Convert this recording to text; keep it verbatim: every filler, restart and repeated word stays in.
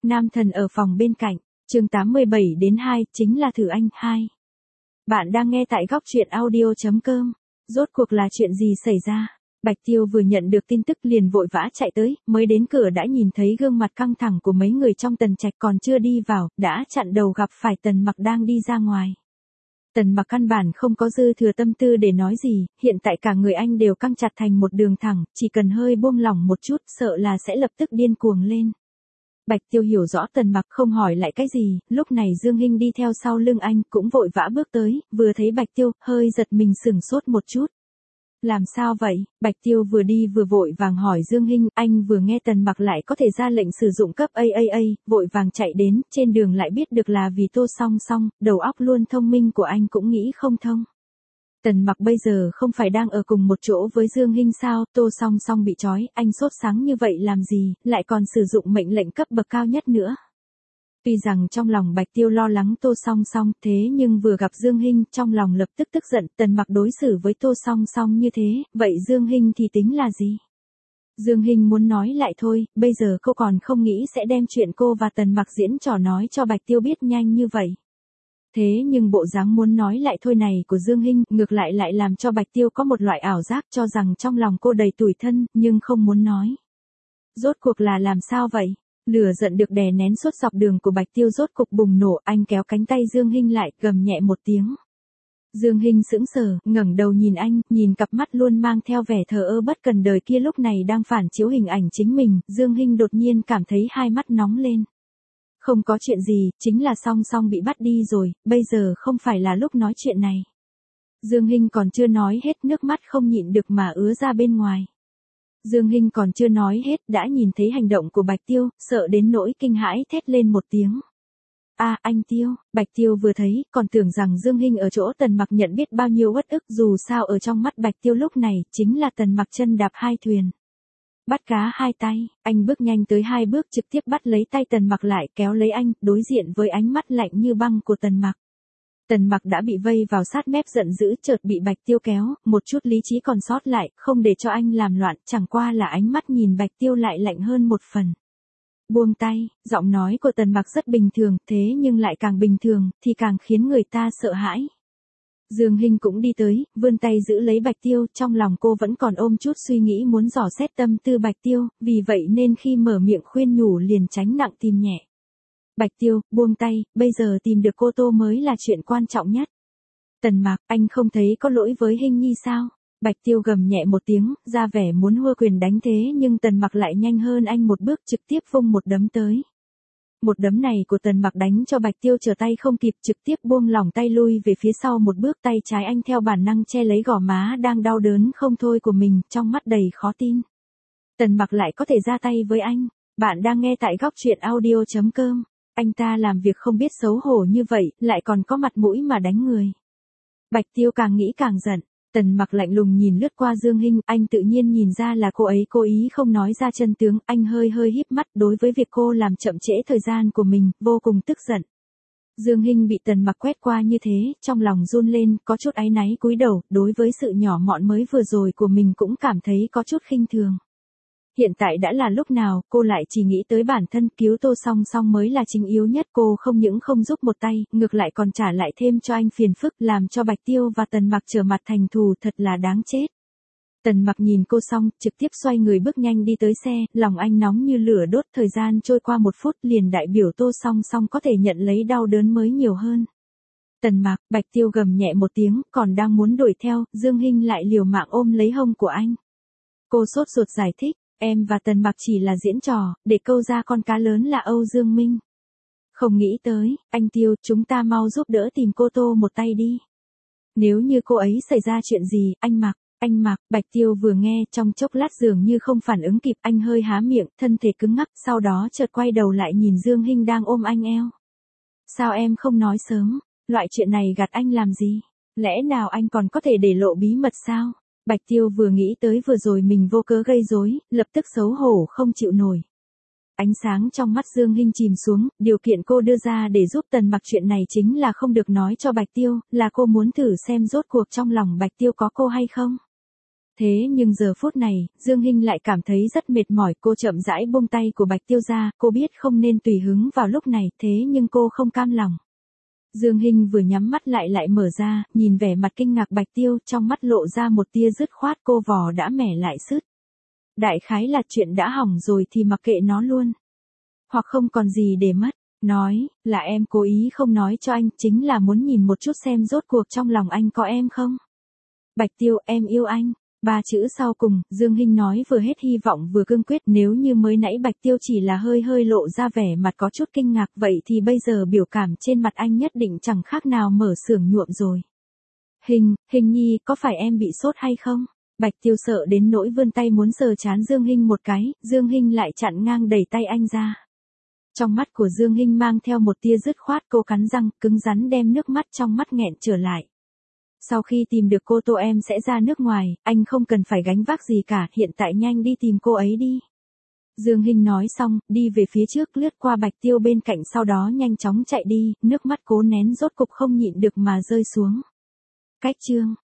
Nam thần ở phòng bên cạnh, chương tám mươi bảy đến hai, chính là thử anh, hai. Bạn đang nghe tại góc truyện audio chấm com. Rốt cuộc là chuyện gì xảy ra? Bạch Tiêu vừa nhận được tin tức liền vội vã chạy tới, mới đến cửa đã nhìn thấy gương mặt căng thẳng của mấy người trong Tần Trạch, còn chưa đi vào, đã chặn đầu gặp phải Tần Mặc đang đi ra ngoài. Tần Mặc căn bản không có dư thừa tâm tư để nói gì, hiện tại cả người anh đều căng chặt thành một đường thẳng, chỉ cần hơi buông lỏng một chút, sợ là sẽ lập tức điên cuồng lên. Bạch Tiêu hiểu rõ Tần Mặc không hỏi lại cái gì, lúc này Dương Hinh đi theo sau lưng anh cũng vội vã bước tới, vừa thấy Bạch Tiêu, hơi giật mình sửng sốt một chút. Làm sao vậy? Bạch Tiêu vừa đi vừa vội vàng hỏi Dương Hinh, anh vừa nghe Tần Mặc lại có thể ra lệnh sử dụng cấp a a a, vội vàng chạy đến, trên đường lại biết được là vì Tô Song Song, đầu óc luôn thông minh của anh cũng nghĩ không thông. Tần Mặc bây giờ không phải đang ở cùng một chỗ với Dương Hinh sao, Tô Song Song bị trói, anh sốt sáng như vậy làm gì, lại còn sử dụng mệnh lệnh cấp bậc cao nhất nữa. Tuy rằng trong lòng Bạch Tiêu lo lắng Tô Song Song, thế nhưng vừa gặp Dương Hinh, trong lòng lập tức tức giận, Tần Mặc đối xử với Tô Song Song như thế, vậy Dương Hinh thì tính là gì? Dương Hinh muốn nói lại thôi, bây giờ cô còn không nghĩ sẽ đem chuyện cô và Tần Mặc diễn trò nói cho Bạch Tiêu biết nhanh như vậy. Thế nhưng bộ dáng muốn nói lại thôi này của Dương Hinh, ngược lại lại làm cho Bạch Tiêu có một loại ảo giác cho rằng trong lòng cô đầy tủi thân, nhưng không muốn nói. Rốt cuộc là làm sao vậy? Lửa giận được đè nén suốt dọc đường của Bạch Tiêu rốt cục bùng nổ, anh kéo cánh tay Dương Hinh lại, gầm nhẹ một tiếng. Dương Hinh sững sờ, ngẩng đầu nhìn anh, nhìn cặp mắt luôn mang theo vẻ thờ ơ bất cần đời kia lúc này đang phản chiếu hình ảnh chính mình, Dương Hinh đột nhiên cảm thấy hai mắt nóng lên. Không có chuyện gì, chính là Song Song bị bắt đi rồi, bây giờ không phải là lúc nói chuyện này. Dương Hinh còn chưa nói hết, nước mắt không nhịn được mà ứa ra bên ngoài. Dương Hinh còn chưa nói hết, đã nhìn thấy hành động của Bạch Tiêu, sợ đến nỗi kinh hãi thét lên một tiếng. A, à, anh Tiêu, Bạch Tiêu vừa thấy, còn tưởng rằng Dương Hinh ở chỗ Tần Mặc nhận biết bao nhiêu uất ức, dù sao ở trong mắt Bạch Tiêu lúc này, chính là Tần Mặc chân đạp hai thuyền. Bắt cá hai tay, anh bước nhanh tới hai bước trực tiếp bắt lấy tay Tần Mặc lại, kéo lấy anh, đối diện với ánh mắt lạnh như băng của Tần Mặc. Tần Mặc đã bị vây vào sát mép giận dữ, chợt bị Bạch Tiêu kéo, một chút lý trí còn sót lại, không để cho anh làm loạn, chẳng qua là ánh mắt nhìn Bạch Tiêu lại lạnh hơn một phần. Buông tay, giọng nói của Tần Mặc rất bình thường, thế nhưng lại càng bình thường, thì càng khiến người ta sợ hãi. Dương Hinh cũng đi tới, vươn tay giữ lấy Bạch Tiêu, trong lòng cô vẫn còn ôm chút suy nghĩ muốn dò xét tâm tư Bạch Tiêu, vì vậy nên khi mở miệng khuyên nhủ liền tránh nặng tìm nhẹ. Bạch Tiêu, buông tay, bây giờ tìm được cô Tô mới là chuyện quan trọng nhất. Tần Mặc, anh không thấy có lỗi với Hinh Nhi sao? Bạch Tiêu gầm nhẹ một tiếng, ra vẻ muốn hua quyền đánh thế nhưng Tần Mặc lại nhanh hơn anh một bước, trực tiếp vung một đấm tới. Một đấm này của Tần Mặc đánh cho Bạch Tiêu trở tay không kịp, trực tiếp buông lỏng tay lui về phía sau một bước, tay trái anh theo bản năng che lấy gò má đang đau đớn không thôi của mình, trong mắt đầy khó tin. Tần Mặc lại có thể ra tay với anh. Bạn đang nghe tại góc truyện audio chấm com. Anh ta làm việc không biết xấu hổ như vậy, lại còn có mặt mũi mà đánh người. Bạch Tiêu càng nghĩ càng giận. Tần Mặc lạnh lùng nhìn lướt qua Dương Hinh, anh tự nhiên nhìn ra là cô ấy cố ý không nói ra chân tướng, anh hơi hơi híp mắt, đối với việc cô làm chậm trễ thời gian của mình, vô cùng tức giận. Dương Hinh bị Tần Mặc quét qua như thế, trong lòng run lên, có chút áy náy cúi đầu, đối với sự nhỏ mọn mới vừa rồi của mình cũng cảm thấy có chút khinh thường. Hiện tại đã là lúc nào, cô lại chỉ nghĩ tới bản thân, cứu Tô Song Song mới là chính yếu nhất, cô không những không giúp một tay, ngược lại còn trả lại thêm cho anh phiền phức, làm cho Bạch Tiêu và Tần Mặc trở mặt thành thù, thật là đáng chết. Tần Mặc nhìn cô xong, trực tiếp xoay người bước nhanh đi tới xe, lòng anh nóng như lửa đốt, thời gian trôi qua một phút liền đại biểu Tô Song Song có thể nhận lấy đau đớn mới nhiều hơn. Tần Mặc, Bạch Tiêu gầm nhẹ một tiếng, còn đang muốn đuổi theo, Dương Hinh lại liều mạng ôm lấy hông của anh. Cô sốt ruột giải thích. Em và Tần Mặc chỉ là diễn trò, để câu ra con cá lớn là Âu Dương Minh. Không nghĩ tới, anh Tiêu, chúng ta mau giúp đỡ tìm cô Tô một tay đi. Nếu như cô ấy xảy ra chuyện gì, anh Mặc, anh Mặc, Bạch Tiêu vừa nghe trong chốc lát dường như không phản ứng kịp, anh hơi há miệng, thân thể cứng ngắc, sau đó chợt quay đầu lại nhìn Dương Hinh đang ôm anh eo. Sao em không nói sớm, loại chuyện này gạt anh làm gì? Lẽ nào anh còn có thể để lộ bí mật sao? Bạch Tiêu vừa nghĩ tới vừa rồi mình vô cớ gây rối, lập tức xấu hổ không chịu nổi. Ánh sáng trong mắt Dương Hinh chìm xuống, điều kiện cô đưa ra để giúp Tần Mặc chuyện này chính là không được nói cho Bạch Tiêu, là cô muốn thử xem rốt cuộc trong lòng Bạch Tiêu có cô hay không. Thế nhưng giờ phút này, Dương Hinh lại cảm thấy rất mệt mỏi, cô chậm rãi buông tay của Bạch Tiêu ra, cô biết không nên tùy hứng vào lúc này, thế nhưng cô không cam lòng. Dương Hinh vừa nhắm mắt lại lại mở ra, nhìn vẻ mặt kinh ngạc Bạch Tiêu, trong mắt lộ ra một tia dứt khoát, cô vò đã mẻ lại sứt. Đại khái là chuyện đã hỏng rồi thì mặc kệ nó luôn. Hoặc không còn gì để mất. Nói, là em cố ý không nói cho anh, chính là muốn nhìn một chút xem rốt cuộc trong lòng anh có em không. Bạch Tiêu, em yêu anh. Ba chữ sau cùng, Dương Hinh nói vừa hết hy vọng vừa cương quyết, nếu như mới nãy Bạch Tiêu chỉ là hơi hơi lộ ra vẻ mặt có chút kinh ngạc, vậy thì bây giờ biểu cảm trên mặt anh nhất định chẳng khác nào mở xưởng nhuộm rồi. Hình, Hình nhi, có phải em bị sốt hay không? Bạch Tiêu sợ đến nỗi vươn tay muốn sờ trán Dương Hinh một cái, Dương Hinh lại chặn ngang đẩy tay anh ra. Trong mắt của Dương Hinh mang theo một tia dứt khoát, cô cắn răng, cứng rắn đem nước mắt trong mắt nghẹn trở lại. Sau khi tìm được cô Tô em sẽ ra nước ngoài, anh không cần phải gánh vác gì cả, hiện tại nhanh đi tìm cô ấy đi. Dương Hinh nói xong, đi về phía trước lướt qua Bạch Tiêu bên cạnh sau đó nhanh chóng chạy đi, nước mắt cố nén rốt cục không nhịn được mà rơi xuống. Cách chương